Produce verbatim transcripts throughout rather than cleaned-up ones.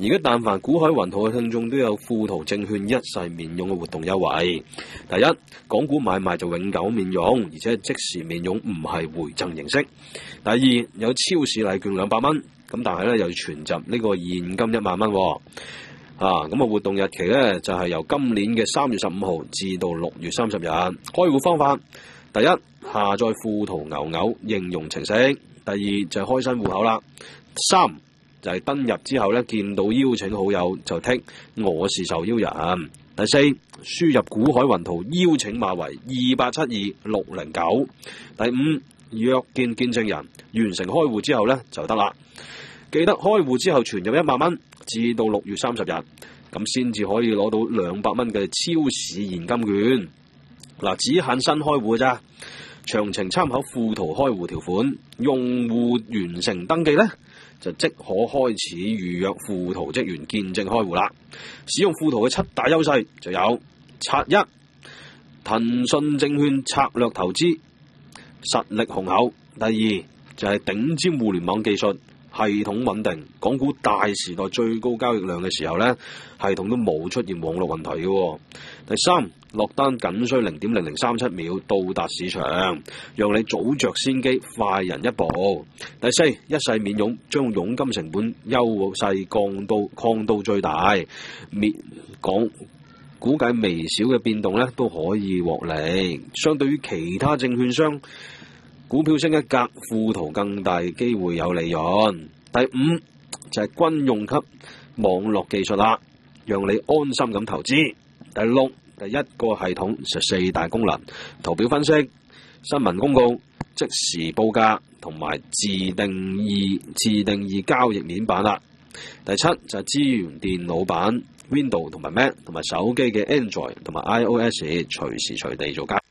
而家但凡股海雲圖嘅聽眾都有富途證券一世免佣嘅活動優惠。第一，港股買賣就永久免佣，而且即時免佣，唔係回贈形式。第二，有超市禮券兩百蚊，咁但係咧又要存集呢個現金一萬蚊。啊，咁啊活動日期咧就係、是、由今年嘅三月十五號至到六月三十日。開戶方法，第一，下載富途牛牛應用程式；第二就係、是、開新戶口啦；三就係、是、登入之後咧見到邀請好友就剔我是受邀人；第四，輸入股海雲圖邀請碼為二八七二六零九；第五，約見見證人，完成開戶之後咧就得啦。記得開戶之後存入一萬蚊，至到六月三十日，咁先至可以攞到兩百蚊嘅超市現金券。嗱，只限新開戶咋，詳情參考富途開戶條款。用戶完成登記咧，就即可開始預約富途職員見證開戶啦。使用富途嘅七大優勢就有：拆一，騰訊證券策略投資，實力雄厚；第二就係、是、頂尖互聯網技術。系統穩定，港股大時代最高交易量嘅時候呢，系統都冇出現網絡問題嘅。第三，落單僅需零點零零三七秒到達市場，讓你早着先機，快人一步。第四，一世免佣，將佣金成本優勢降到擴到最大，免港估計微小嘅變動呢都可以獲利。相對於其他證券商，股票升一格，富途更大機會有利潤。第五就係、是、軍用級網絡技術啦，讓你安心咁投資。第六，第一個系統就四大功能：圖表分析、新聞公告、即時報價同埋自定義自定義交易面板啦。第七就係、是、資源電腦版 Windows 同埋 Mac 同埋手機嘅 Android 同埋 iOS 隨時隨地做交易。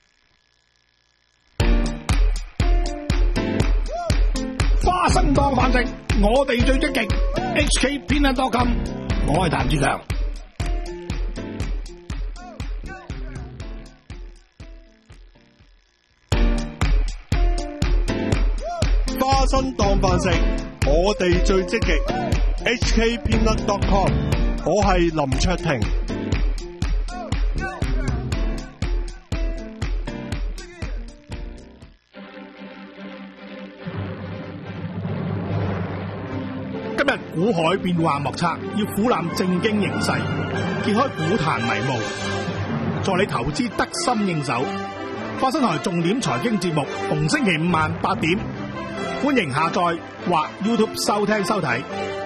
花生當飯食，我哋最積極。H K 偏袒多金，我係譚志強。 花生當飯食，我哋最積極。H K 偏袒多金，我係林卓廷。 今日股海變幻莫測，要俯瞰正經形勢，揭開股壇迷霧，助你投資得心應手。花生台重點財經節目，逢星期五晚八點，歡迎下載或 YouTube 收聽收睇。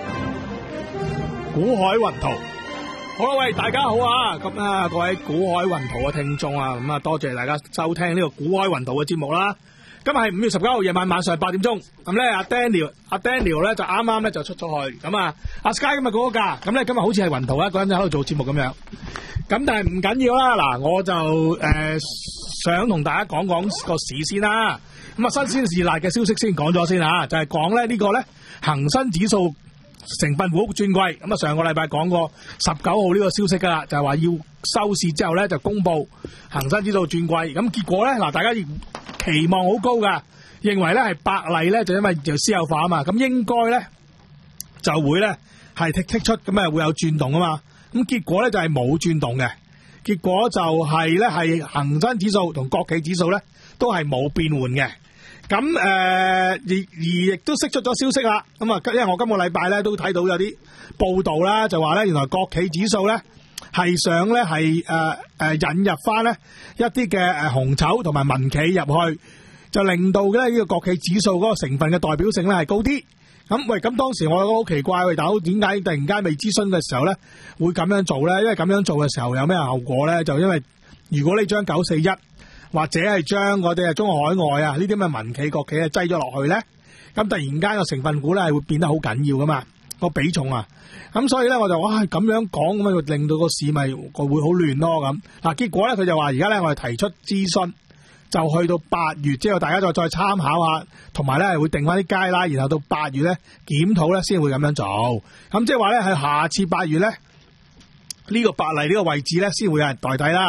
股海雲圖，好啦，喂，大家好啊！咁啊，各位股海雲圖嘅聽眾啊，咁啊，多謝大家收聽呢個股海雲圖嘅節目啦。今日係五月十九號夜晚晚上八點鐘，咁咧阿 Daniel 阿 Daniel 咧就啱啱咧就出咗去，咁啊阿 Sky 今日講咗假，咁咧今日好似係雲圖一個人就喺度做節目咁樣，咁但係唔緊要啦，嗱我就誒、呃、想同大家講講個市先啦，咁啊新鮮事辣嘅消息先講咗先啊，就係講咧呢個咧恒生指數成分股轉季，咁啊上個禮拜講過十九號呢個消息噶啦，就係、是、話要收市之後咧就公布恒生指數轉季，咁結果咧嗱大家期望好高噶，認為咧係百麗咧就因為就私有化啊嘛，咁應該咧就會咧係剔剔出咁啊會有轉動啊嘛，咁結果咧就係冇轉動嘅，結果就係咧係恒生指數同國企指數咧都係冇變換嘅，咁誒、呃、而而亦都釋出咗消息啦，咁啊因為我今個禮拜咧都睇到有啲報道啦，就話咧原來國企指數咧係想咧係誒誒引入翻咧一啲嘅誒紅籌同埋民企入去，就令到咧呢個國企指數嗰個成分嘅代表性咧係高啲。咁喂，咁當時我覺得好奇怪，喂大佬點解突然間未諮詢嘅時候咧會咁樣做咧？因為咁樣做嘅時候有咩後果咧？就因為如果你將九四一或者係將我哋啊中國海外啊呢啲咁嘅民企國企啊擠咗落去咧，咁突然間個成分股咧係會變得好緊要噶嘛，個比重啊。咁所以咧我就哇咁樣講咁啊，令到個市咪個會好亂咯咁。嗱結果咧佢就話而家咧我哋提出諮詢，就去到八月之後大家再再參考下，同埋咧會定翻啲街啦，然後到八月咧檢討咧先會咁樣做。咁即係話咧係下次八月咧呢個百麗呢個位置咧先會有人代替啦。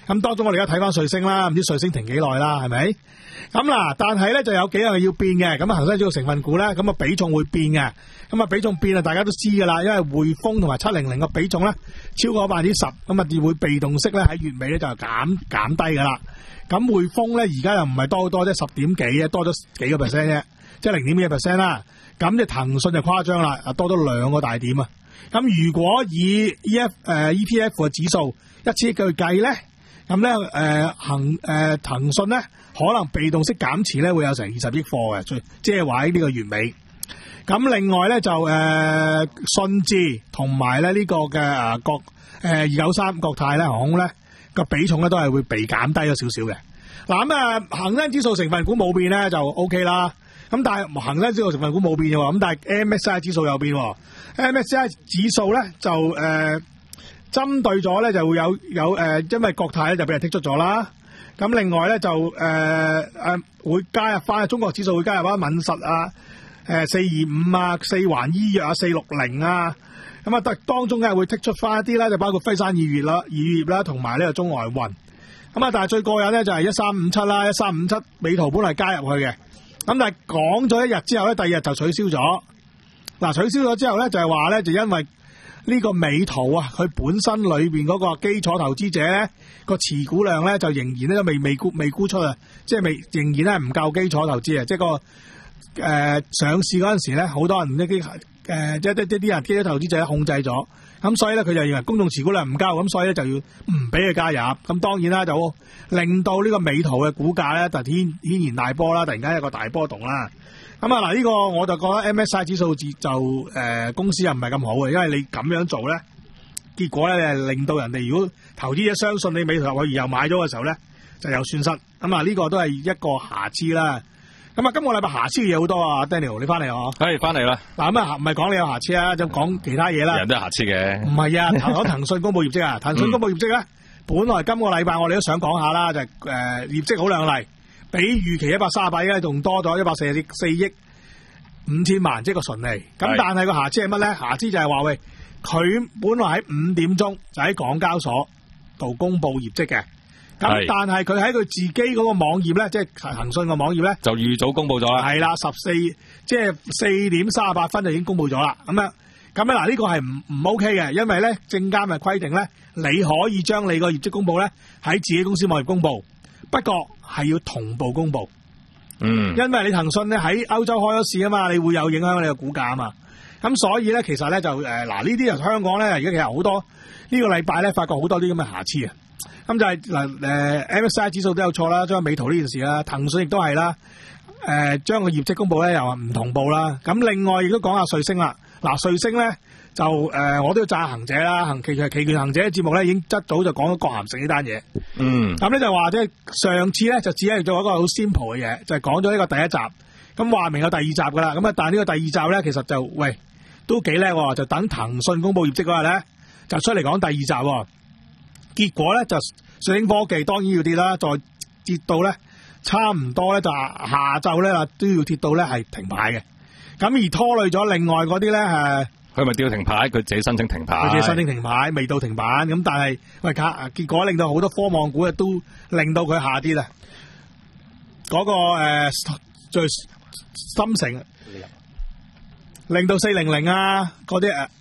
咁當中我哋而家睇翻瑞星啦，唔知瑞星停幾耐啦，係咪？咁嗱，但係咧就有幾樣要變嘅，咁啊恒生指數成分股咧，咁啊比重會變嘅，咁啊比重變啊，大家都知噶啦，因為匯豐同埋七零零嘅比重咧超過百分之十，咁啊會被動式咧喺月尾咧就減減低噶啦。咁匯豐咧而家又唔係多好多啫，十點幾嘅，多咗幾個 percent 啫，即係零點幾個 percent 啦。咁即騰訊就誇張啦，啊多咗兩個大點啊。咁如果以 E F 誒 E T F 嘅指數一千億去計咧，咁咧誒恒誒騰訊咧可能被動式減持咧會有成二十億貨嘅，即係話喺呢個月尾。咁另外咧就誒、呃、信置同埋咧呢個嘅誒國誒二九三國泰咧航空咧個比重咧都係會被減低咗少少嘅。嗱咁啊恒生指數成分股冇變咧就 O K 啦。咁但係恒生指數成分股冇變嘅喎，咁但係 M S C I 指數有變喎。M S C I 指數咧就誒、呃、針對咗咧就會有有誒、呃，因為國泰咧就俾人剔出咗啦。咁另外咧就誒誒、呃、會加入翻中國指數會加入翻敏實啊、誒四二五啊、四環醫藥啊、四六零啊。咁啊，當當中咧會剔出翻一啲咧，就包括輝山醫藥啦、醫藥啦，同埋呢個中外運。咁啊，但係最過癮咧就係一三五七啦，一三五七美圖本嚟加入去嘅。咁但係講咗一日之後咧，第二日就取消咗。嗱，取消咗之後咧，就係話咧，就因為呢個美圖啊，佢本身裏邊嗰個基礎投資者咧個持股量咧，就仍然咧都未未沽未沽出啊，即係未仍然咧唔夠基礎投資啊，即係個誒、呃、上市嗰陣時咧，好多人呢啲誒即係啲啲人基礎投資者控制咗。咁所以咧，佢就認為公眾持股量唔夠，咁所以咧就要唔俾佢加入。咁當然啦，就令到呢個美圖嘅股價咧，就天軒然大波啦，突然間一個大波動啦。咁啊嗱，呢個我就覺得 M S C I 指數就誒、呃、公司又唔係咁好嘅，因為你咁樣做咧，結果咧係令到人哋如果投資者相信你美圖入去而又買咗嘅時候咧，就有損失。咁啊呢個都係一個瑕疵啦。咁啊，今個禮拜瑕疵嘅嘢好多啊 ，Daniel 你翻嚟啊？ 係翻嚟啦。 嗱咁啊，唔係講你有瑕疵啊，就講其他嘢啦。 人都有瑕疵嘅。唔係啊，講騰訊公布業績啊，騰訊公布業績咧，本來今個禮拜我哋都想講下啦，就係、是、誒、呃、業績好亮麗，比預期一百三十八億仲多咗一百四十四億五千萬，即係個純利。咁但係個瑕疵係乜咧？瑕疵就係話喂，佢本來喺五點鐘就喺港交所度公布業績嘅。咁但係佢喺佢自己嗰個網頁咧，即係騰訊個網頁咧，就預早公布咗啦。係啦，十四即係四點三十八分就已經公布咗啦。咁樣咁咧嗱，呢個係唔唔 OK 嘅，因為咧證監嘅規定咧，你可以將你個業績公布咧喺自己公司網頁公布，不過係要同步公布。嗯，因為你騰訊咧喺歐洲開咗市啊嘛，你會有影響你個股價啊嘛。咁所以咧，其實咧就誒嗱呢啲人香港咧，而家其實好多呢個禮拜咧，發覺好多啲咁嘅瑕疵啊。咁就係嗱誒 M S C I 指數都有錯啦，將美圖呢件事啦，騰訊亦都係啦，誒將個業績公佈咧又話唔同步啦。咁另外亦都講下瑞星啦，嗱瑞星咧就誒、呃、我都要讚行者啦，行期期期權行者嘅節目咧已經一早就講咗郭咸城呢單嘢。嗯，咁咧就話即係上次咧就只係做一個好 simple 嘅嘢，就係講咗呢個第一集，咁話明有第二集噶啦。咁啊，但係呢個第二集咧其實就喂都幾叻喎，就等騰訊公佈業績嗰日咧就出嚟講第二集喎。結果咧就瑞星科技當然要跌啦，再跌到咧差唔多咧就下晝咧都要跌到咧係停牌嘅。咁而拖累咗另外嗰啲咧誒，佢咪跌到停牌，佢自己申請停牌，佢自己申請停牌，未到停板。咁但係喂卡，結果令到好多科網股啊都令到佢下跌啦。嗰、那個誒最深成，令到四零零啊嗰啲誒。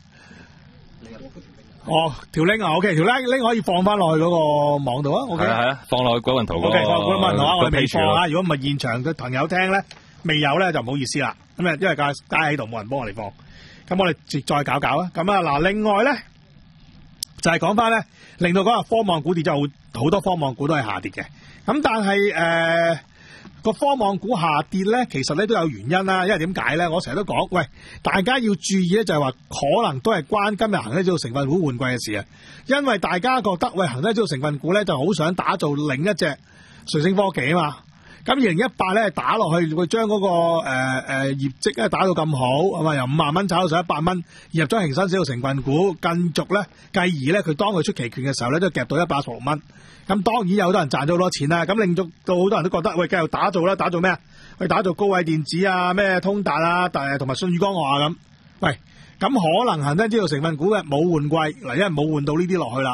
哦，條 link 啊 ，OK， 條 link link 可以放翻落去嗰個網度啊 ，OK， 係啊係啊，放落去嗰份圖嗰個 OK， 放嗰份圖啊，我哋未放啊，如果唔係現場嘅朋友聽咧，未有咧就唔好意思啦，咁啊，因為架架喺度冇人幫我哋放，咁我哋再搞搞啊，咁啊嗱，另外咧就係講翻咧，令到嗰個科網股跌咗好好多科網股都係下跌嘅，咁但係誒。個科網股下跌咧，其實咧都有原因啦。因為點解咧？我成日都講，喂，大家要注意咧，就係話可能都係關今日恒生指數成分股換季嘅事啊。因為大家覺得，喂，恒生指數成分股咧就好想打造另一隻瑞星科技啊嘛。咁二零一八咧打落去，會將嗰個誒誒、呃、業績咧打到咁好，係嘛？由五萬蚊炒到上一百蚊，入咗恒生指數成分股，繼續咧，繼而咧佢當佢出期權嘅時候咧，都夾到一百一十六蚊。咁當然有好多人賺咗好多錢啦，咁令到到好多人都覺得，喂，繼續打造啦，打造咩啊？喂，打造高偉電子啊，咩通達啊，誒同埋舜宇光學啊咁。喂，咁可能恒生指數成分股嘅冇換季嗱，因為冇換到呢啲落去啦。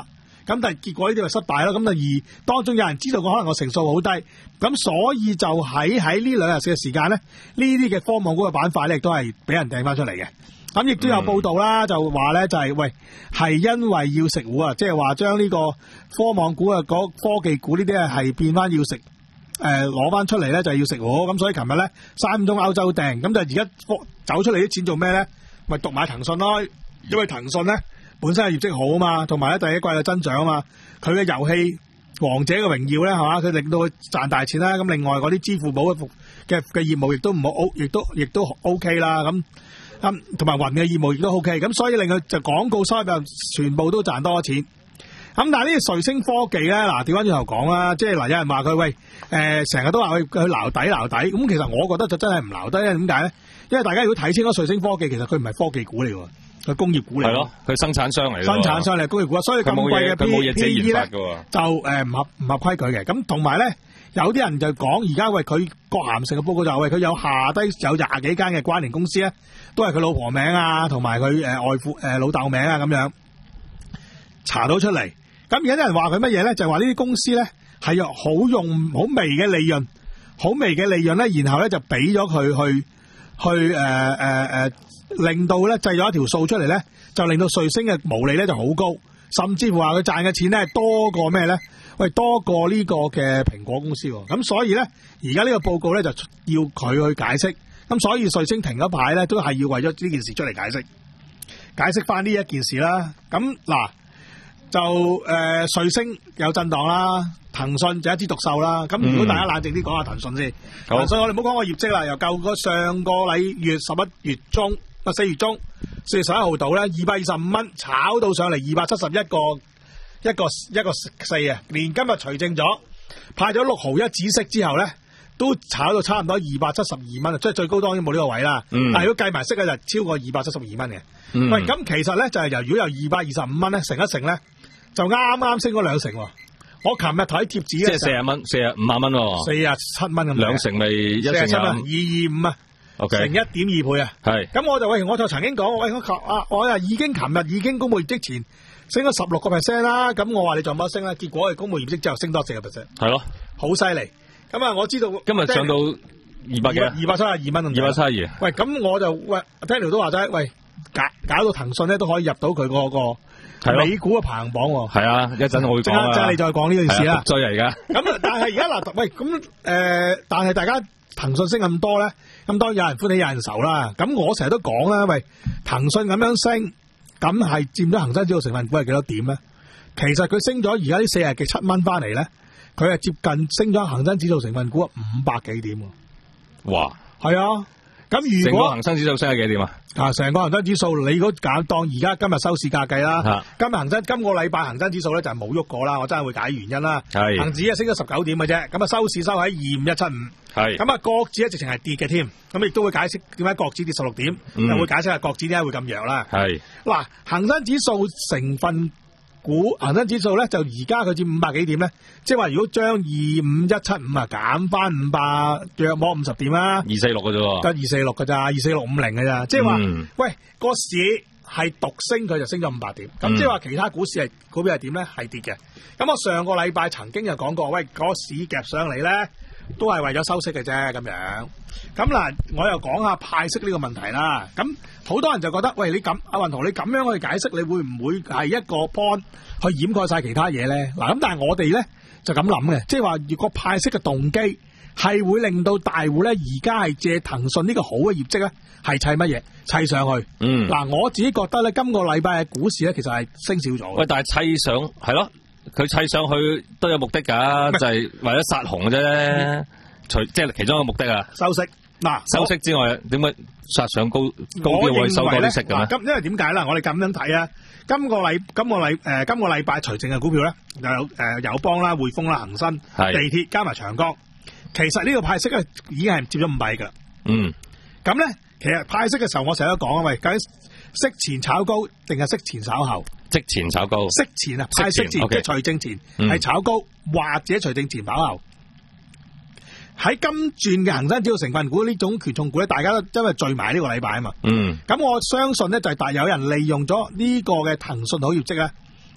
咁但係結果呢啲咪失敗咯。咁啊而當中有人知道個可能個成數好低，咁所以就喺喺呢兩日嘅時間咧，呢啲嘅科網股嘅板塊咧，亦都係俾人掟翻出嚟嘅。咁亦都有報道啦，就話咧就係、是、喂係因為要食糊啊，即係話將呢個科網股啊、嗰科技股呢啲啊係變翻要食。誒攞翻出嚟咧就係要食糊，咁所以琴日咧三宗歐洲訂，咁就而家走出嚟啲錢做咩咧？咪獨買騰訊咯，因為騰訊咧本身係業績好啊嘛，同埋咧第一季嘅增長啊嘛，佢嘅遊戲王者嘅榮耀咧係嘛，佢令到佢賺大錢啦。咁另外嗰啲支付寶嘅嘅嘅業務亦都唔好 O， 亦都亦都 O K 啦。咁咁同埋雲嘅業務亦都 O K，咁所以令佢就廣告收入全部都賺多錢。咁但係呢個瑞聲科技咧，嗱調翻轉頭講啦，即係嗱有人話佢喂誒成日都話佢佢撈底撈底，咁其實我覺得就真係唔撈底，因為點解咧？因為大家如果睇清楚瑞聲科技，其實佢唔係科技股嚟喎，佢工業股嚟。係咯， 佢生產商嚟。生產商嚟工業股，所以咁貴嘅 P E 咧就誒唔、呃、合唔合規矩嘅。咁同埋咧，有啲人就講而家喂佢郭咸城嘅報告就喂佢有下低有廿幾間嘅關聯公司咧，都係佢老婆名啊，同埋佢誒外父誒、呃、老豆名啊咁樣查到出嚟。咁有啲人話佢乜嘢咧？就係話呢啲公司咧係有好用好微嘅利潤，好微嘅利潤咧，然後咧就俾咗佢去去誒誒誒，令到咧製咗一條數出嚟咧，就令到瑞聲嘅毛利咧就好高，甚至乎話佢賺嘅錢咧多過咩咧？喂，多過呢個嘅蘋果公司喎。咁所以咧，而家呢個報告咧就要佢去解釋。咁所以瑞聲停一排咧，都係要為咗呢件事出嚟解釋，解釋翻呢一件事啦。咁嗱。就誒、呃、瑞聲有震盪啦，騰訊就一枝獨秀啦。咁如果大家冷靜啲講下騰訊先，騰、嗯、訊我哋唔好講個業績啦，由舊個上個禮月十一月中啊四月中四月十一號到咧二百二十五蚊炒到上嚟二百七十一個一個一個四啊，連今日除淨咗派咗六毫一止息之後咧，都炒到差唔多二百七十二蚊啊，即係最高當然冇呢個位啦、嗯。但係如果計埋息咧就超過二百七十二蚊嘅。喂，咁其實咧就係、是、由如果由二百二十五蚊咧乘一乘咧。就啱啱升咗兩成喎！我琴日睇貼紙即係四十蚊，四十五萬蚊喎， 四十七蚊咁。兩成咪一成七蚊，二二五啊，okay. 成一點二倍啊！係咁我就喂，我就曾經講，喂我啊，我又已經琴日已經公佈業績前升咗十六個 percent 啦。咁我話你做乜升啦？結果係公佈業績之後升多四個 percent， 係咯，好犀利！咁啊，我知道今日上到二百幾， 二百七十二蚊， 二百七十二。 喂，咁我就喂 Daniel 都話齋，喂搞搞到騰訊咧都可以入到佢嗰個。美股嘅排行榜喎，係啊，一陣我會講啊，即係你再講呢件事啦。追啊而家，咁但係而家嗱，喂，咁誒、呃，但係大家騰訊升咁多咧，咁當然有人歡喜有人愁啦。咁我成日都講啦，喂，騰訊咁樣升，咁係佔咗恒生指數成分股係幾多點咧？其實佢升咗而家呢四日嘅七蚊翻嚟咧，佢係接近升咗恒生指數成分股五百幾點。哇，係啊。咁如果成個恒生指數升係幾點啊？啊，成個恒生指數你如果揀當而家今日收市價計啦，啊、今日恒生今個禮拜恒生指數咧就係冇喐過啦，我真係會解原因啦。係恒指啊升咗十九點嘅啫，咁啊收市收喺二五一七五。係咁啊，國指咧直情係跌嘅添，咁亦都會解釋點解國指跌十六點，嗯、又會解釋下國指點解會咁弱啦。係嗱，恒生指數成分股恒生指數咧就而家佢佔五百幾點咧，即係話如果將二五一七五啊減翻五百約摸五十點啦，二四六嘅啫，得二四六嘅咋，二四六五零嘅咋，即係話喂個市係獨升佢就升咗五百點，咁即係話其他股市係股票係點咧？係跌嘅。咁我上個禮拜曾經就講過，喂個市夾上嚟咧都係為咗收息嘅啫咁樣。咁嗱，我又講下派息呢個問題啦。咁好多人就覺得，喂，你咁阿雲圖，你咁樣去解釋，你會唔會係一個 point 去掩蓋晒其他嘢咧？嗱，咁但係我哋咧就咁諗嘅，即係話如果派息嘅動機係會令到大戶咧而家係借騰訊呢個好嘅業績咧，係砌乜嘢？砌上去。嗯。嗱，我自己覺得咧，今個禮拜嘅股市咧，其實係升少咗。喂，但係砌上係咯，佢砌上去都有目的㗎，就係、是、為咗殺紅嘅啫。除即係其中一個目的啊，收息嗱，收息之外，點解殺上高高啲會收多啲息嘅咧？咁因為點解啦？我哋咁樣睇啊，今個禮今個禮誒、呃、今個禮拜除淨嘅股票咧，有誒、呃、友邦啦、匯豐啦、恒生、地鐵加埋長江，其實呢個派息咧已經係接咗五百噶。嗯，咁咧其實派息嘅時候，我成日都講啊，喂，究竟息前炒高定係息前炒後？息前炒高，息前啊，派息前即係除淨前係炒高，嗯、或者除淨前炒後。喺今轉嘅恒生指數成分股呢種權重股咧，大家都因為聚埋呢個禮拜啊嘛。嗯。咁我相信咧就係大有人利用咗呢個嘅騰訊好業績咧，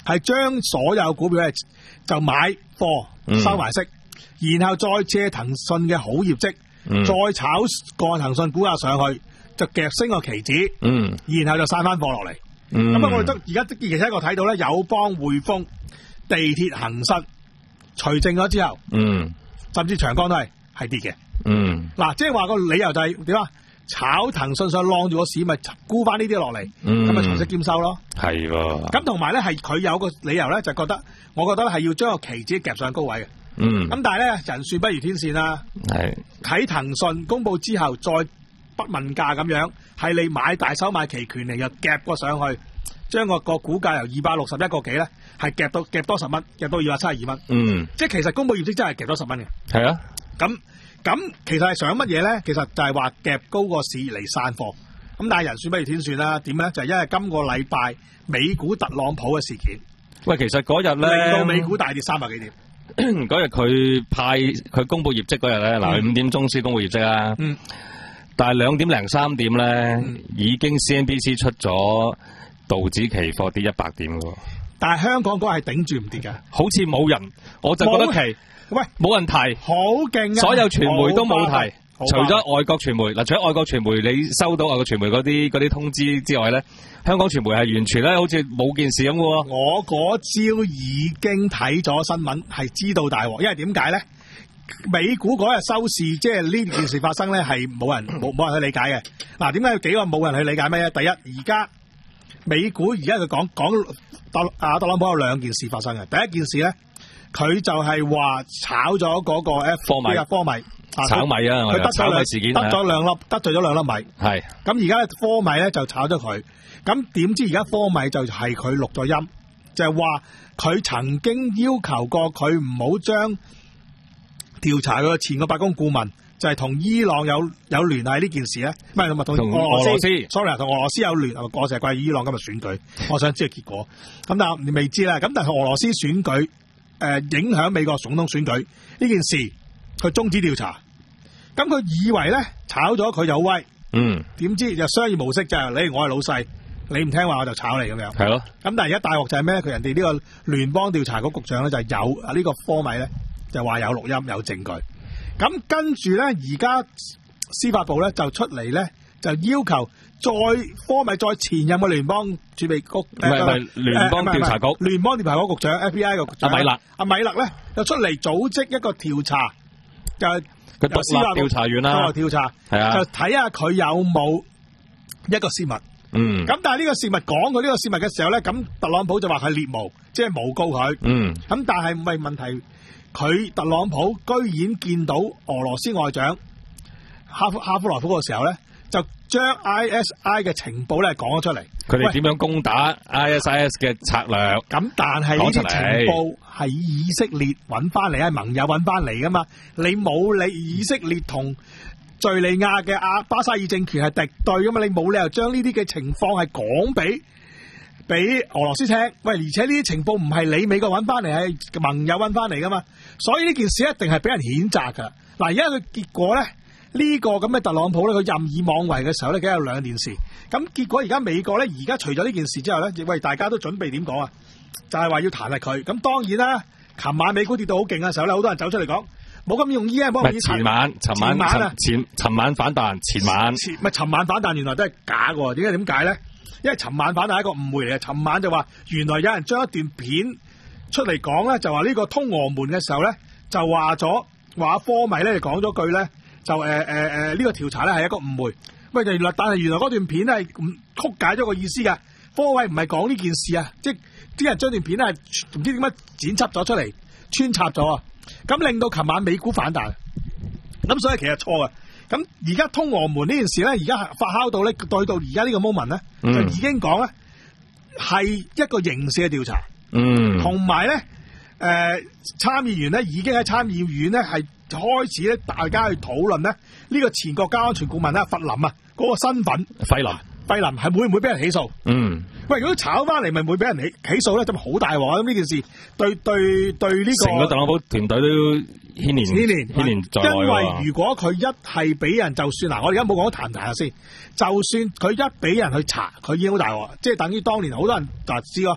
係將所有股票咧就買貨收埋息，嗯、然後再借騰訊嘅好業績，嗯、再炒個騰訊股價上去，就夾升個期指，嗯、然後就散翻貨落嚟。咁啊、嗯，我哋都而家其實我睇到咧，友邦、匯豐、地鐵、恒生除淨咗之後，嗯、甚至長江都係係跌嘅。嗯，嗱，即係話個理由就係點啊？炒騰訊上晾住個市，咪沽翻呢啲落嚟，咁咪財息兼收咯。係喎。咁同埋咧，係佢有個理由咧，就覺得，我覺得係要將個期指夾上高位嘅。嗯。咁但係咧，人算不如天線啦。係。喺騰訊公佈之後，再不問價咁樣，係你買大手買期權嚟，又夾過上去，將個個股價由二百六十一個幾咧，係夾到夾多十蚊，夾到二百七十二蚊。嗯。即係其實公佈業績真係夾多十蚊嘅。係啊。咁。咁其實係想乜嘢咧？其實就係話夾高個市嚟散貨。咁但係人算不如天算啦。點咧？就係、是、因為今個禮拜美股特朗普嘅事件。喂，其實嗰日咧令到美股大跌三百幾點。嗰日佢派佢公佈業績嗰日咧，嗱佢五點鐘先公佈業績啦。嗯。但係兩點零三點咧，嗯、已經 C N B C 出咗道指期貨跌一百點喎。但係香港嗰日係頂住唔跌㗎，好似冇人，我就覺得奇。喂，冇人提，好勁啊！所有傳媒都冇提，除咗外國傳媒嗱，除咗外國傳媒，你收到外國傳媒嗰啲嗰啲通知之外咧，香港傳媒係完全咧好似冇件事咁嘅喎。我嗰朝已經睇咗新聞，係知道大鑊，因為點解咧？美股嗰日收市，即係呢件事發生咧，係冇人冇冇人去理解嘅。嗱，點解有幾個冇人去理解咩咧？第一，而家美股而家佢講講特啊特朗普有兩件事發生嘅，第一件事咧。佢就係話炒咗嗰個 F 科米，科米炒米啊！佢得咗兩事件，得咗兩粒，得罪咗兩粒米。係咁而家科米咧就炒咗佢，咁點知而家科米就係佢錄咗音，就係話佢曾經要求過佢唔好將調查佢前個白宮顧問，就係、是、同伊朗有有聯繫呢件事咧，唔係同埋同俄羅斯，俄羅斯，sorry 同俄羅斯有聯，我成日怪伊朗今日選舉，我想知個結果。咁但係你未知啦，咁但係俄羅斯選舉。誒、呃，影響美國總統選舉呢件事，佢終止調查。咁佢以為咧炒咗佢就威，嗯，點知就商業模式就係、是、你我係老細，你唔聽話我就炒你咁樣。係咯。咁但係而家大鑊就係咩咧？佢人哋呢個聯邦調查局局長咧就有啊呢個科米咧就話有錄音有證據。咁跟住咧而家司法部咧就出嚟咧就要求。再科米再前任嘅聯邦儲備局，唔係唔係聯邦調查局，聯邦調查局局長 F B I 嘅局長阿米勒，阿米勒咧就出嚟組織一個調查，就係佢獨立調查員啦，獨立調查係啊，就睇下佢有冇一個泄密。嗯，咁但係呢個泄密講佢呢個泄密嘅時候咧，咁特朗普就話佢獵巫，即係誣告佢。嗯，咁但係唔係問題，佢特朗普居然見到俄羅斯外長哈夫哈夫羅夫嘅時候咧。就將 I S I 嘅情報咧講咗出嚟，佢哋點樣攻打 I S I S 嘅策略？咁但係呢啲情報係以色列揾翻嚟，係盟友揾翻嚟噶嘛？你冇理以色列同敘利亞嘅阿巴沙爾政權係敵對噶嘛？你冇理由將呢啲嘅情況係講俾俾俄羅斯聽。喂，而且呢啲情報唔係你美國揾翻嚟，係盟友揾翻嚟噶嘛？所以呢件事一定係俾人譴責噶。嗱，而家佢結果咧。呢個咁嘅特朗普咧，佢任意妄為嘅時候咧，梗係有兩件事。咁結果而家美國咧，而家除咗呢件事之後咧，喂，大家都準備點講啊？就係、是、話要彈劾佢。咁當然啦，琴晚美股跌到好勁嘅時候咧，好多人走出嚟講，冇咁容易啊！幫我前晚、尋晚、晚啊，前尋晚反彈，前晚唔係尋晚反彈，原來都係假嘅。點解點解咧？因為尋晚反彈係一個誤會嚟嘅。尋晚就話原來有人將一段片出嚟講咧，就話呢個通俄門嘅時候咧，就話咗話科米咧，就講咗句咧。就誒誒誒呢個調查咧係一個誤會，喂，原來但係原來嗰段片係曲解咗個意思嘅，科偉唔係講呢件事啊，即係啲人將段片咧係唔知點解剪輯咗出嚟，穿插咗啊，咁令到琴晚美股反彈，咁所以其實錯嘅，咁而家通俄門呢件事咧，而家發酵到咧，對到而家呢個 moment 咧，嗯、就已經講咧係一個刑事嘅調查，嗯，同埋咧誒參議員咧已經喺參議院咧係。開始咧，大家去討論咧，呢個前國家安全顧問咧，弗林啊，嗰個身份，費林，費林係會唔會俾人起訴？嗯，喂，如果炒翻嚟，咪會俾人起起訴咧，咁好大鑊啊！咁呢件事對對對呢個成個特朗普團隊都牽連牽連牽連在內。因為如果佢一係俾人，就算嗱，我而家冇講彈唔彈先，就算佢一俾人去查，佢已經好大鑊，即係等於當年好多人就知咯。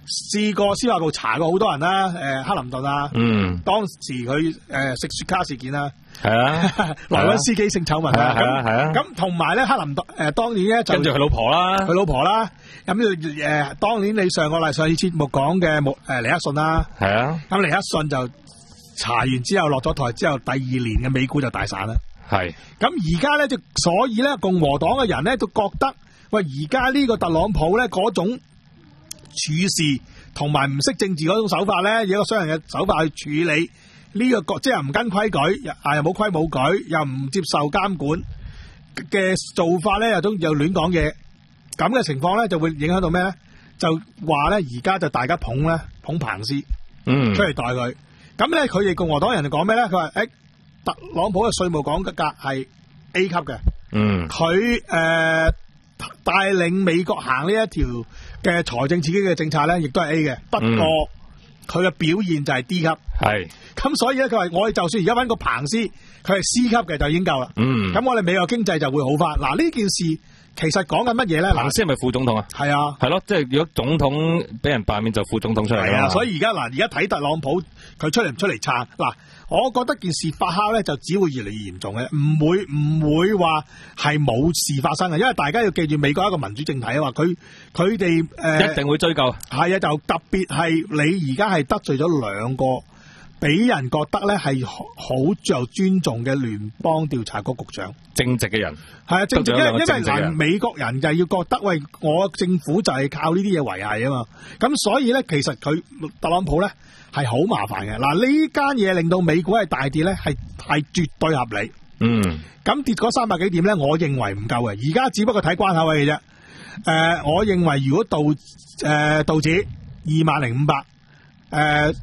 試過司法部查過好多人啦，誒克林頓啊， 嗯， 當時佢誒食雪茄事件啦， 係啊， 萊溫斯基性醜聞啦， 係啊係啊， 咁同埋咧克林頓誒當年咧就跟住佢老婆啦， 佢老婆啦，咁誒當年你上個禮上次節目講嘅穆誒尼克遜啦， 係啊， 咁尼克遜就查完之後落咗台之後，第二年嘅美股就大散啦。 係， 咁而家咧就所以咧共和黨嘅人咧都覺得，喂而家呢個特朗普咧嗰種處事同埋唔識政治嗰種手法咧，以一個商人嘅手法去處理呢、這個國，即係唔跟規矩，啊又冇規冇矩，又唔接受監管嘅做法咧，又都又亂講嘢，咁嘅情況咧就會影響到咩咧？就話咧而家就大家捧咧捧彭斯， 嗯， 出嚟代佢，咁咧佢哋共和黨人就講咩咧？佢話誒特朗普嘅稅務改革係 A 級嘅， 嗯， 佢誒、呃、帶領美國行呢一條嘅財政刺激嘅政策咧，亦都係 A 嘅。不過佢嘅、嗯、表現就係 D 級， 係。 咁所以咧，佢話我哋就算而家揾個彭斯，佢係 C 級嘅就已經夠啦。嗯，咁我哋美國經濟就會好翻。嗱呢件事其實講緊乜嘢咧？ 彭斯係咪副總統啊？ 係啊， 係咯，即係如果總統俾人罷免就副總統出嚟。 係啊，所以而家嗱，而家睇特朗普佢出嚟唔出嚟撐嗱。我覺得件事發酵咧，就只會越嚟越嚴重嘅，唔會唔會話係冇事發生嘅，因為大家要記住美國係一個民主政體啊嘛，佢佢哋誒一定會追究。係啊，就特別係你而家係得罪咗兩個俾人覺得咧係好有尊重嘅聯邦調查局局長， 正直嘅人。 係啊，正直，因為因為正直嗱美國人就係要覺得喂，我政府就係靠呢啲嘢維繫啊嘛，咁所以咧其實佢特朗普咧。係好麻煩嘅，嗱呢間嘢令到美股係大跌咧，係係絕對合理。嗯，咁跌嗰三百幾點咧，我認為唔夠嘅，而家只不過睇關口位嘅啫。誒、呃，我認為如果道誒、呃、道指二萬零五百，誒誒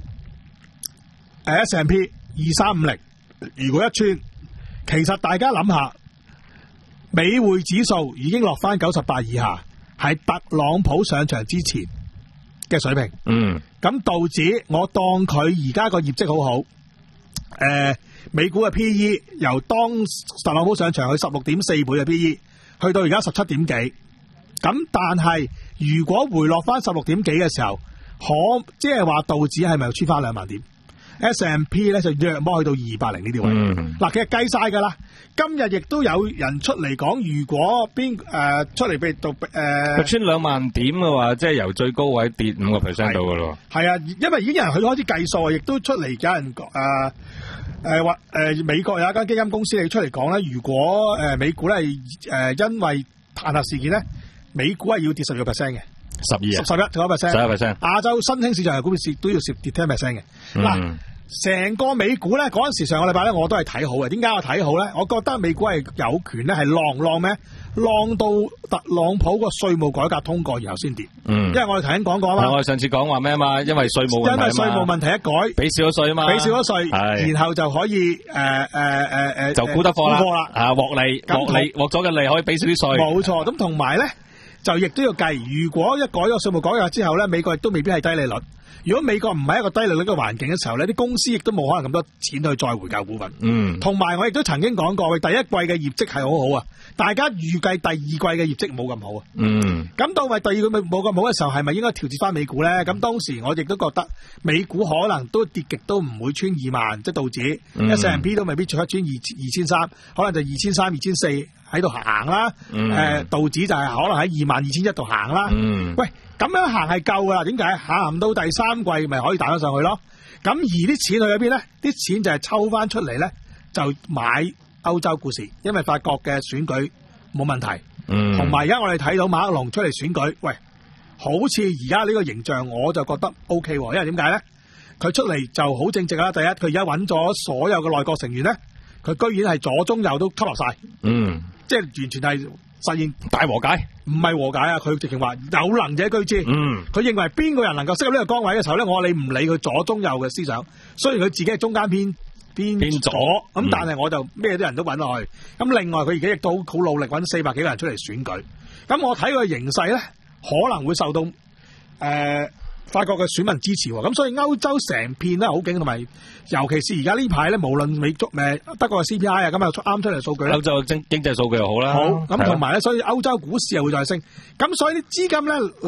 S and P 二三五零，如果一穿，其實大家諗下，美匯指數已經落翻九十八以下，係特朗普上場之前嘅水平。嗯。咁道指我當佢而家個業績好好，誒、呃，美股嘅 P E 由當特朗普上場去十六點四倍嘅 P E， 去到而家十七點幾，咁但係如果回落翻十六點幾嘅時候，可即係話道指係咪又穿翻兩萬點 ？S and P 咧就約摸去到二百零呢啲位，嗱、嗯、其實計晒噶啦。今日亦都有人出嚟講，如果邊誒、呃、出嚟俾讀誒穿兩萬點嘅話，即係由最高位跌五個 percent 到噶咯。係啊，因為已經有人去開始計數，亦都出嚟有人誒誒或誒美國有一間基金公司你出嚟講咧，如果誒、呃、美股咧係誒因為彈劾事件咧，美股係要跌十個 percent 嘅，十二啊，十一十一 percent，十一 percent。亞洲新興市場嘅股市都要蝕跌 ten percent 嘅。嗱、嗯。成個美股咧，嗰陣時上個禮拜咧，我都係睇好嘅。點解我睇好咧？我覺得美股係有權咧，係浪浪咩？浪到特朗普個稅務改革通過，然後先跌。嗯，因為我哋頭先講過啊嘛。我哋上次講話咩啊嘛？因為稅務因為稅務問題一改，俾少咗稅啊嘛，俾少咗稅，然後就可以誒誒誒誒，就沽得貨啦，沽貨啦，啊獲利，獲利獲咗嘅利可以俾少啲稅。冇錯，咁同埋咧就亦都要計，如果一改咗稅務改革之後咧，美國亦都未必係低利率。如果美國唔係一個低利率嘅環境嘅時候咧，啲公司亦都冇可能咁多錢去再回購股份。嗯，同埋我亦都曾經講過，第一季嘅業績係好好啊，大家預計第二季嘅業績冇咁好啊。嗯，咁到咪第二季冇咁好嘅時候，係咪應該調節翻美股咧？咁當時我亦都覺得美股可能都跌極都唔會穿二萬，即係道指、嗯、S and P 都未必穿一穿二二千三，可能就二千三、二千四喺度行啦。誒、嗯呃，道指就係可能喺二萬二千一度行啦。嗯，喂。咁樣行係夠噶啦，點解行到第三季咪可以彈得上去咯？咁而啲錢去咗邊咧？啲錢就係抽翻出嚟咧，就買歐洲股市，因為法國嘅選舉冇問題。嗯，同埋而家我哋睇到馬克龍出嚟選舉，喂，好似而家呢個形象我就覺得 O K，因為點解咧？佢出嚟就好正直啦。第一，佢而家揾咗所有嘅內閣成員咧，佢居然係左中右都吸納晒。嗯，即係完全係。實現大和解，唔係和解啊！佢直情話有能者居之。嗯，佢認為邊個人能夠適合呢個崗位嘅時候咧，我你唔理佢左中右嘅思想，雖然佢自己係中間偏偏左，咁、嗯、但係我就咩啲人都揾落去。咁另外佢而家亦都好努力揾四百幾個人出嚟選舉。咁我睇佢形勢咧，可能會受到誒。呃法國嘅選民支持喎，咁所以歐洲成片咧好勁，同埋尤其是而家呢排咧，無論美足誒德國嘅 C P I 啊，咁又出啱出嚟數據咧，歐洲經經濟數據又好啦，好咁同埋咧，所以歐洲股市又會再升，咁所以啲資金咧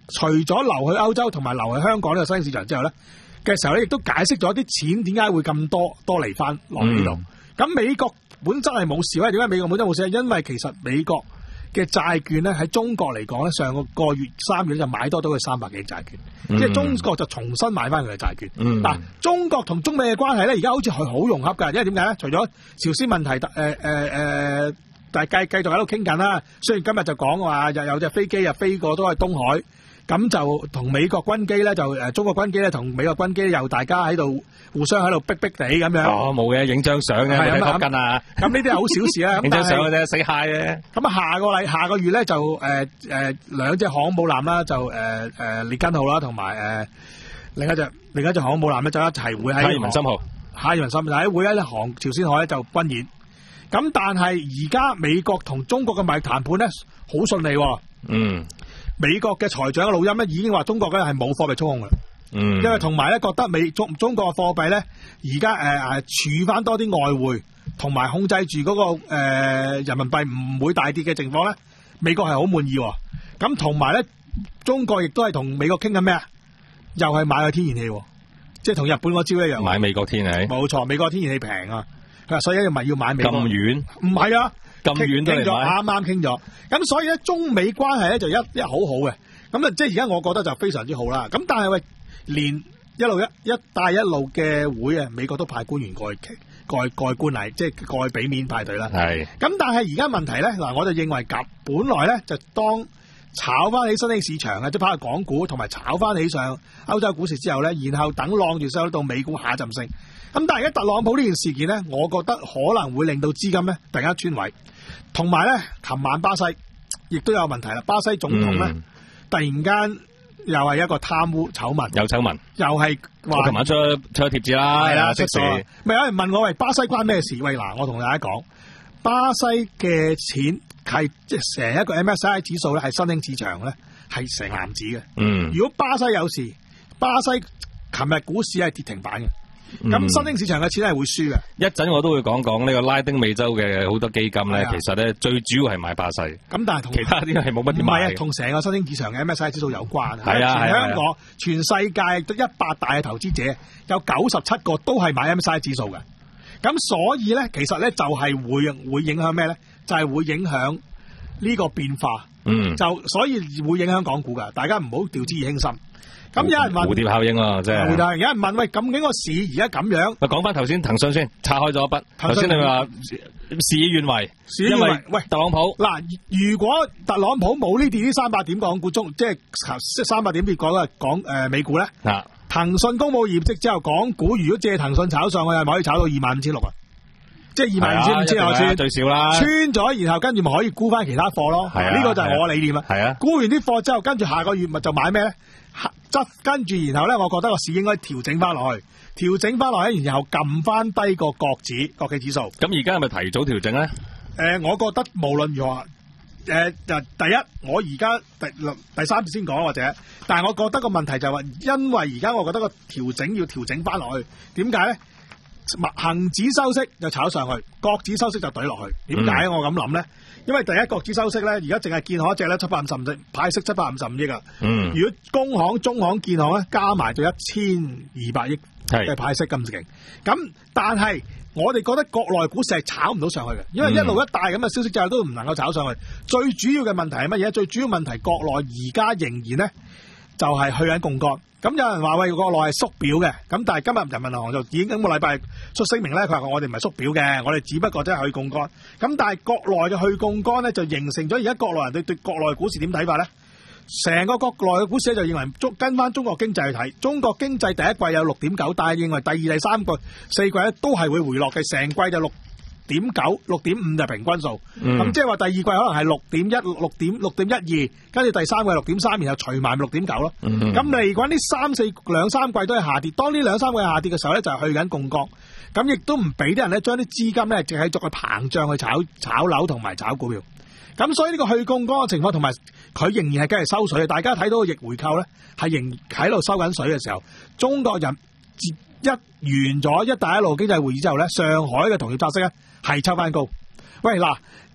除咗流去歐洲同埋流去香港呢個新興市場之後咧嘅時候咧，亦都解釋咗啲錢點解會咁多多嚟翻落呢度。咁、嗯、美國本質係冇事咧，點解美國本質冇事？因為其實美國嘅債券咧喺中國嚟講咧，上個個月三月就買多到佢三百幾億債券，嗯、即係中國就重新買翻佢嘅債券。嗱、嗯，中國同中美嘅關係咧，而家好似係好融洽㗎，因為點解咧？除咗朝鮮問題，誒誒誒，但係繼繼續喺度傾緊啦。雖然今日就講話又有隻飛機啊飛過都係東海，咁就同美國軍機咧就誒中國軍機咧同美國軍機又大家喺度互相喺度逼逼地咁樣。 哦，冇嘅，影張相嘅，睇拖筋啊！咁呢啲係好小事啊。 影張相嘅啫，死 high 嘅。咁啊，下個禮下個月咧就誒誒兩隻航母艦啦，就誒誒列根號啦，同埋誒另一隻另一隻航母艦咧就一齊會喺哈爾文森號， 哈爾文森就喺會喺航朝鮮海咧就軍演。咁但係而家美國同中國嘅貿易談判咧好順利喎。嗯。美國嘅財長嘅錄音咧已經話中國咧係冇貨幣操控嘅。嗯，因為同埋咧覺得美中中國嘅貨幣咧而家誒誒儲翻多啲外匯，同埋控制住嗰、那個誒、呃、人民幣唔會大跌嘅情況咧，美國係好滿意。咁同埋咧，中國亦都係同美國傾緊咩啊？又係買個天然氣，即係同日本嗰招一樣。買美國天然氣， 冇錯，美國天然氣平啊，所以一咪要買美國。 咁遠？ 唔係啊， 咁遠都嚟買。 啱啱傾咗，咁所以咧中美關係咧就一一好好嘅。咁啊，即係而家我覺得就非常之好啦。咁但係喂。連一路一一帶一路嘅會啊，美國都派官員過去過去過去觀禮，即係過去俾面派隊啦。係。咁但係而家問題咧，嗱，我就認為咁，本來咧就當炒翻起新興市場啊，即係拋去港股同埋炒翻起上歐洲股市之後咧，然後等浪住收到美股下一陣升。咁但係而家特朗普呢件事件咧，我覺得可能會令到資金咧突然間穿位，同埋咧，琴晚巴西亦都有問題啦。巴西總統咧、嗯、突然間。又係一個貪污醜聞，有醜聞， 又係話琴晚出出貼紙啦，係啦，即時咪有人問我喂，巴西關咩事？喂，嗱，我同大家講，巴西嘅錢係即係成一個 M S C I 指數咧，係新興市場咧係成籃子嘅。嗯，如果巴西有事，巴西琴日股市係跌停板嘅。咁、嗯、新興市場嘅錢係會輸嘅。一陣我都會講講呢個拉丁美洲嘅好多基金咧，其實咧最主要係買巴西。咁但係同其他啲係冇乜點買。唔係啊，同成個新興市場嘅 M S C I 指數有關。係啊，全香港、啊、全世界一百大嘅投資者有九十七個都係買 M S C I 指數嘅。咁所以咧，其實咧就係會會影響咩咧？就係、是、會影響呢個變化。嗯。就所以會影響港股噶，大家唔好掉之以輕心。咁有人問蝴蝶效應啊，即係。有人問喂，咁究竟個市而家咁樣？喂，講翻頭先騰訊先，拆開咗一筆。頭先你話事與願違，事與願違。喂，特朗普嗱，如果特朗普冇呢啲三百點港股中，即係三百點跌講啊，講誒美股咧。嗱，騰訊公佈業績之後，港股如果借騰訊炒上去，係咪可以炒到二萬五千六啊？即係二萬五千五千我先最少啦，穿咗，然後跟住咪可以沽翻其他貨咯。係啊，呢、這個就係我理念啦。係啊，沽完啲貨之後，跟住下個月咪就買咩咧？執跟住，然後咧，我覺得個市應該調整翻落去，調整翻落去，然後撳翻低個國指國企指數。咁而家係咪提早調整咧？誒、呃，我覺得無論如何，誒、呃，就第一，我而家第第三次先講或者，但係我覺得個問題就係話，因為而家我覺得個調整要調整翻落去，點解咧？恒指收息就炒上去，國指收息就懟落去。點解我咁諗咧？因為第一國指收息咧，而家淨係建行一隻咧七百五十五億派息七百五十五億啊。嗯。如果工行、中行、建行咧加埋就一千二百億嘅派息咁勁。咁但係我哋覺得國內股市係炒唔到上去嘅，因為一路一帶咁嘅消息之後都唔能夠炒上去。最主要嘅問題係乜嘢？最主要問題國內而家仍然咧就係、是、去緊槓桿。咁有人話喂，國內係縮表嘅，咁但係今日人民銀行就已經今個禮拜出聲明咧，佢話我哋唔係縮表嘅，我哋只不過即係去槓桿。咁但係國內嘅去槓桿咧，就形成咗而家國內人對對國內股市點睇法咧？成個國內嘅股市就認為中跟翻中國經濟去睇，中國經濟第一季有六點九，但係認為第二、第三季、四季咧都係會回落嘅，成季就六點九、六點五就平均數。咁即係話第二季可能係六點一、六點六點一二，跟住第三季六點三，然後除埋六點九咯。咁嚟講呢三四兩三季都係下跌，當呢兩三季下跌嘅時候咧，就係去緊槓桿。咁亦都唔俾啲人咧將啲資金咧繼續去膨脹去炒炒樓同埋炒股票。咁所以呢個去槓桿嘅情況同埋佢仍然係繼續收水。大家睇到個逆回購咧係仍喺度收緊水嘅時候，中國人一完咗一帶一路經濟會議之後咧，上海嘅同業拆息咧係抽翻高。喂嗱，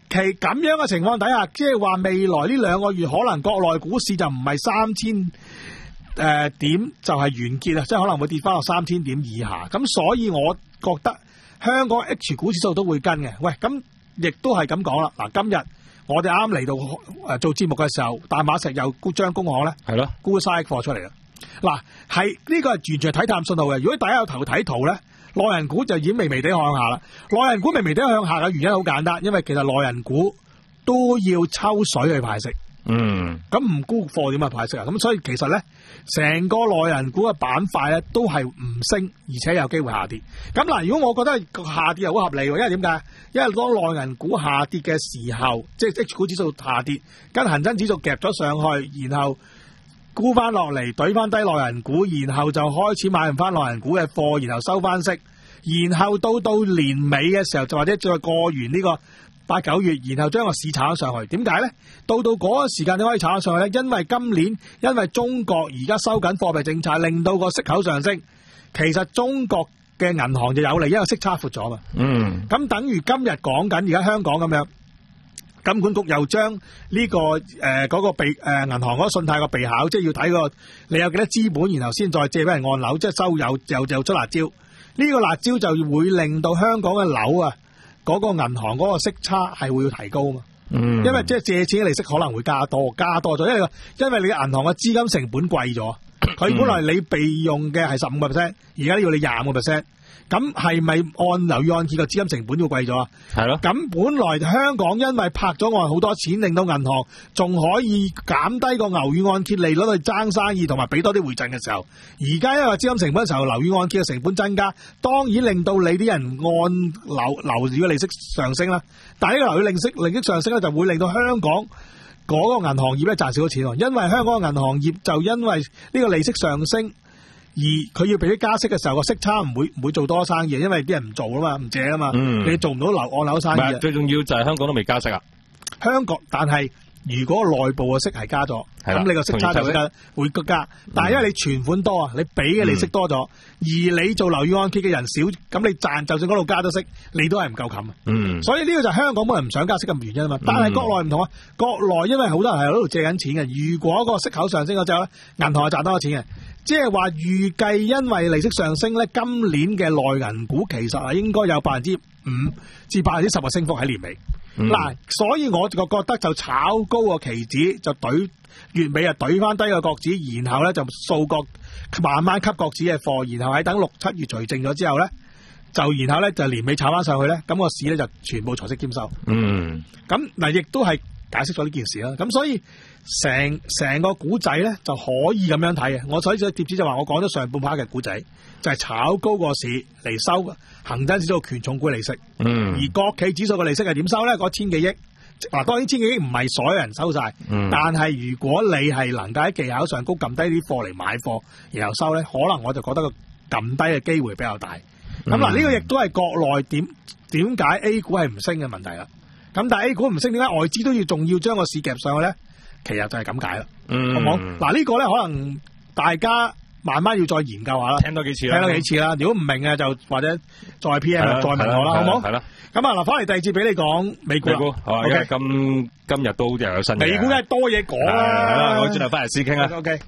其咁樣嘅情況底下，即係話未來呢兩個月可能國內股市就唔係三千誒點就係完結啦，即係可能會跌翻落三千點以下。咁所以我覺得香港 H 股指數都會跟嘅。喂，咁亦都係咁講啦。嗱，今日我哋啱嚟到誒做節目嘅時候，大馬石又沽張工行咧， 係咯， 沽晒貨出嚟啦。嗱，係呢個係完全睇淡信號嘅。如果大家有頭睇圖咧，內人股就已經微微地向下啦。內人股微微地向下嘅原因好簡單，因為其實內人股都要抽水去派息。 嗯， 咁唔沽貨點啊派息啊？咁所以其實咧，成個內人股嘅板塊咧都係唔升，而且有機會下跌。咁嗱，如果我覺得下跌又好合理喎，因為點解？因為當內人股下跌嘅時候，即係 H 股指數下跌，跟恒生指數夾咗上去，然後沽翻落嚟，懟翻低內人股，然後就開始買唔翻內人股嘅貨，然後收翻息，然後到到年尾嘅時候，就或者再過完呢個八九月，然後將個市炒咗上去。點解呢？到到嗰個時間你可以炒咗上去呢？因為今年因為中國而家收緊貨幣政策，令到個息口上升。其實中國嘅銀行就有利，因為息差闊咗嘛。嗯。咁等於今日講緊而家香港咁樣，金管局又將呢、這個誒嗰、呃那個備誒、呃、銀行嗰個信貸個備考，即係要睇個你有幾多資本，然後先再借俾人按樓，即係收有又又出辣椒。呢、這個辣椒就會令到香港嘅樓啊，嗰、那個銀行嗰個息差係會要提高嘛。嗯，因為即係借錢嘅利息可能會加多，加多咗，因為因為你嘅銀行嘅資金成本貴咗，佢本來你備用嘅係十五個 percent，而家要你廿五個 percent，咁係咪按樓宇按揭個資金成本要貴咗啊？係咯。咁本來香港因為拍咗按好多錢，令到銀行仲可以減低個樓宇按揭利率去爭生意，同埋俾多啲回贈嘅時候，而家因為資金成本嘅時候，樓宇按揭嘅成本增加，當然令到你啲人按樓樓宇嘅利息上升啦。但係呢個樓宇利息利息上升咧，就會令到香港嗰個銀行業咧賺少咗錢喎，因為香港嘅銀行業就因為呢個利息上升，而佢要俾啲加息嘅時候，個息差唔會唔會做多生意，因為啲人唔做啊嘛，唔借啊嘛，嗯、你做唔到樓按樓生意。唔係，最重要就係香港都未加息啊。香港，但係如果內部嘅息係加咗，咁你個息差就會加，會加。但係因為你存款多啊，你俾嘅利息多咗，嗯、而你做樓宇按揭嘅人少，咁你賺就算嗰度加咗息，你都係唔夠冚啊。嗯。所以呢個就係香港冇人唔想加息嘅原因啊嘛。但係國內唔同啊，國內因為好多人係喺度借緊錢嘅，如果個息口上升咗之後咧，銀行係賺多咗錢嘅。即係話預計因為利息上升咧，今年嘅內銀股其實係應該有百分之五至百分之十嘅升幅喺年尾。嗱、嗯，所以我就覺得就炒高個期指，就懟月尾啊懟翻低個國指，然後咧就掃國慢慢吸國指嘅貨，然後喺等六七月除淨咗之後咧，就然後咧就年尾炒翻上去咧，咁、個市咧就全部財息兼收。嗯，咁嗱亦都係解釋咗呢件事啦。咁所以成成個股仔咧就可以咁樣睇嘅。我所以隻貼紙就話我講咗上半 part 嘅股仔，就係、是、炒高個市嚟收恒生指數權重股利息。嗯，而國企指數嘅利息係點收咧？嗰千幾億，嗱當然千幾億唔係所有人收晒，嗯、但係如果你係能夠喺技巧上高撳低啲貨嚟買貨，然後收咧，可能我就覺得個撳低嘅機會比較大。咁嗱、嗯，呢個亦都係國內點點解 A 股係唔升嘅問題啦。咁但係 A 股唔升，點解外資都要仲要將個市夾上去咧？其實就係咁解啦，嗯、好唔好？嗱、這個、呢個咧可能大家慢慢要再研究下啦，聽多幾次啦，聽多幾次啦。如果唔明嘅就或者再 P M 再問我啦，好唔好？係啦。咁啊嗱，翻嚟第二節俾你講美股。美股好啊，因為今今日都又有新嘢。美股梗係多嘢講啦，我轉頭翻嚟先傾啦。O K。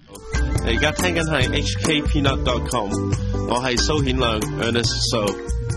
你而家聽緊係 H K Peanut dot com， 我係蘇顯亮 Ernest So。